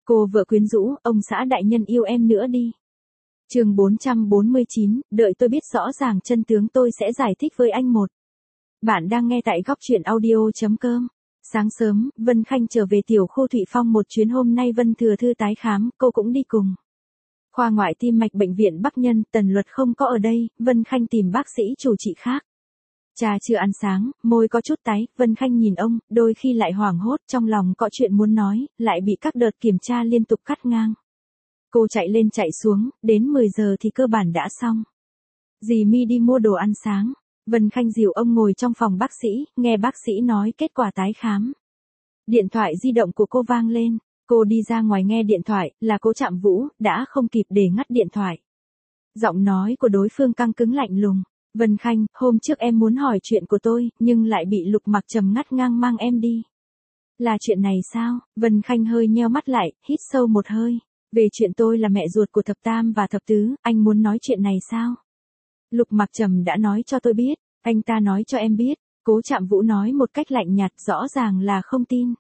Cô vợ quyến rũ, ông xã đại nhân yêu em nữa đi. Chương 449, đợi tôi biết rõ ràng chân tướng tôi sẽ giải thích với anh một. Bạn đang nghe tại góc truyện audio.com. Sáng sớm, Vân Khanh trở về tiểu khu Thụy Phong một chuyến, hôm nay Vân thừa thư tái khám, cô cũng đi cùng. Khoa ngoại tim mạch bệnh viện Bắc Nhân, Tần Luật không có ở đây, Vân Khanh tìm bác sĩ chủ trị khác. Cha chưa ăn sáng, môi có chút tái, Vân Khanh nhìn ông, đôi khi lại hoảng hốt, trong lòng có chuyện muốn nói, lại bị các đợt kiểm tra liên tục cắt ngang. Cô chạy lên chạy xuống, đến 10 giờ thì cơ bản đã xong. Dì My đi mua đồ ăn sáng, Vân Khanh dìu ông ngồi trong phòng bác sĩ, nghe bác sĩ nói kết quả tái khám. Điện thoại di động của cô vang lên, cô đi ra ngoài nghe điện thoại, là Cố Trạm Vũ, đã không kịp để ngắt điện thoại. Giọng nói của đối phương căng cứng lạnh lùng. Vân Khanh, hôm trước em muốn hỏi chuyện của tôi, nhưng lại bị Lục Mặc Trầm ngắt ngang mang em đi. Là chuyện này sao? Vân Khanh hơi nheo mắt lại, hít sâu một hơi. Về chuyện tôi là mẹ ruột của thập tam và thập tứ, anh muốn nói chuyện này sao? Lục Mặc Trầm đã nói cho tôi biết, anh ta nói cho em biết. Cố Trạm Vũ nói một cách lạnh nhạt, rõ ràng là không tin.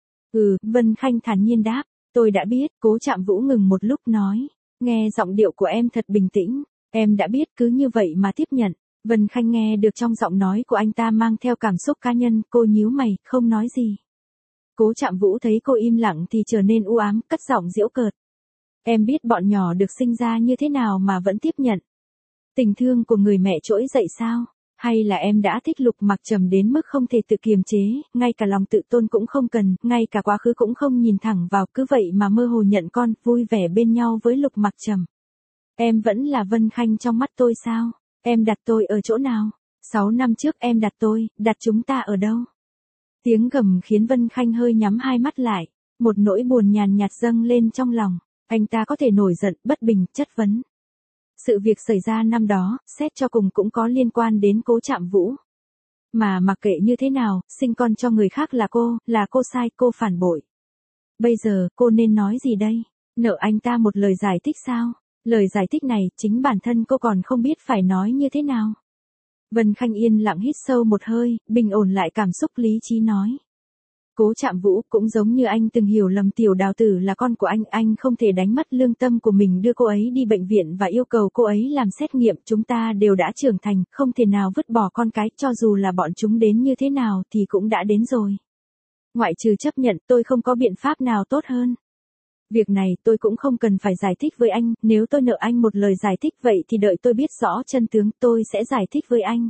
Vân Khanh thản nhiên đáp, tôi đã biết. Cố Trạm Vũ ngừng một lúc nói, nghe giọng điệu của em thật bình tĩnh, em đã biết, cứ như vậy mà tiếp nhận. Vân Khanh nghe được trong giọng nói của anh ta mang theo cảm xúc cá nhân, cô nhíu mày, không nói gì. Cố Trạm Vũ thấy cô im lặng thì trở nên u ám, cất giọng giễu cợt. Em biết bọn nhỏ được sinh ra như thế nào mà vẫn tiếp nhận. Tình thương của người mẹ trỗi dậy sao? Hay là em đã thích Lục Mặc Trầm đến mức không thể tự kiềm chế, ngay cả lòng tự tôn cũng không cần, ngay cả quá khứ cũng không nhìn thẳng vào, cứ vậy mà mơ hồ nhận con, vui vẻ bên nhau với Lục Mặc Trầm. Em vẫn là Vân Khanh trong mắt tôi sao? Em đặt tôi ở chỗ nào? 6 năm trước em đặt chúng ta ở đâu? Tiếng gầm khiến Vân Khanh hơi nhắm hai mắt lại, một nỗi buồn nhàn nhạt dâng lên trong lòng. Anh ta có thể nổi giận, bất bình, chất vấn. Sự việc xảy ra năm đó, xét cho cùng cũng có liên quan đến Cố Trạm Vũ. Mà mặc kệ như thế nào, sinh con cho người khác là cô sai, cô phản bội. Bây giờ, cô nên nói gì đây? Nợ anh ta một lời giải thích sao? Lời giải thích này, chính bản thân cô còn không biết phải nói như thế nào. Vân Khanh yên lặng hít sâu một hơi, bình ổn lại cảm xúc lý trí nói. Cố Trạm Vũ, cũng giống như anh từng hiểu lầm Tiểu Đào Tử là con của anh không thể đánh mất lương tâm của mình đưa cô ấy đi bệnh viện và yêu cầu cô ấy làm xét nghiệm, chúng ta đều đã trưởng thành, không thể nào vứt bỏ con cái, cho dù là bọn chúng đến như thế nào thì cũng đã đến rồi. Ngoại trừ chấp nhận, tôi không có biện pháp nào tốt hơn. Việc này tôi cũng không cần phải giải thích với anh, nếu tôi nợ anh một lời giải thích vậy thì đợi tôi biết rõ chân tướng tôi sẽ giải thích với anh.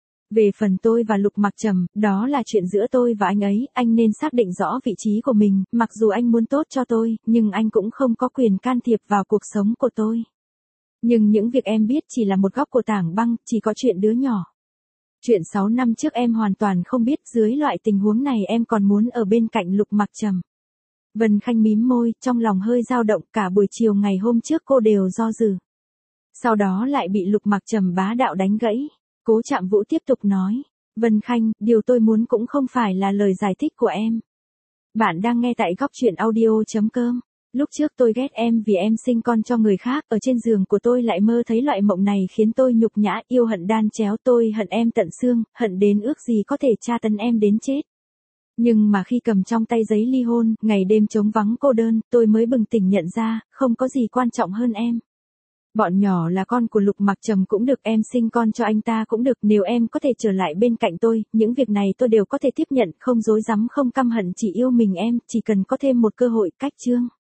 Về phần tôi và Lục Mặc Trầm, đó là chuyện giữa tôi và anh ấy, anh nên xác định rõ vị trí của mình, mặc dù anh muốn tốt cho tôi, nhưng anh cũng không có quyền can thiệp vào cuộc sống của tôi. Nhưng những việc em biết chỉ là một góc của tảng băng, chỉ có chuyện đứa nhỏ. Chuyện 6 năm trước em hoàn toàn không biết, dưới loại tình huống này em còn muốn ở bên cạnh Lục Mặc Trầm. Vân Khanh mím môi, trong lòng hơi dao động, cả buổi chiều ngày hôm trước cô đều do dự. Sau đó lại bị Lục Mặc Trầm bá đạo đánh gãy. Cố Trạm Vũ tiếp tục nói, Vân Khanh, điều tôi muốn cũng không phải là lời giải thích của em. Bạn đang nghe tại góc truyện audio.com. Lúc trước tôi ghét em vì em sinh con cho người khác, ở trên giường của tôi lại mơ thấy loại mộng này khiến tôi nhục nhã, yêu hận đan chéo, tôi hận em tận xương, hận đến ước gì có thể tra tấn em đến chết. Nhưng mà khi cầm trong tay giấy ly hôn, ngày đêm trống vắng cô đơn, tôi mới bừng tỉnh nhận ra, không có gì quan trọng hơn em. Bọn nhỏ là con của Lục Mặc Trầm cũng được, em sinh con cho anh ta cũng được, nếu em có thể trở lại bên cạnh tôi, những việc này tôi đều có thể tiếp nhận, không dối rắm không căm hận, chỉ yêu mình em, chỉ cần có thêm một cơ hội, cách chương.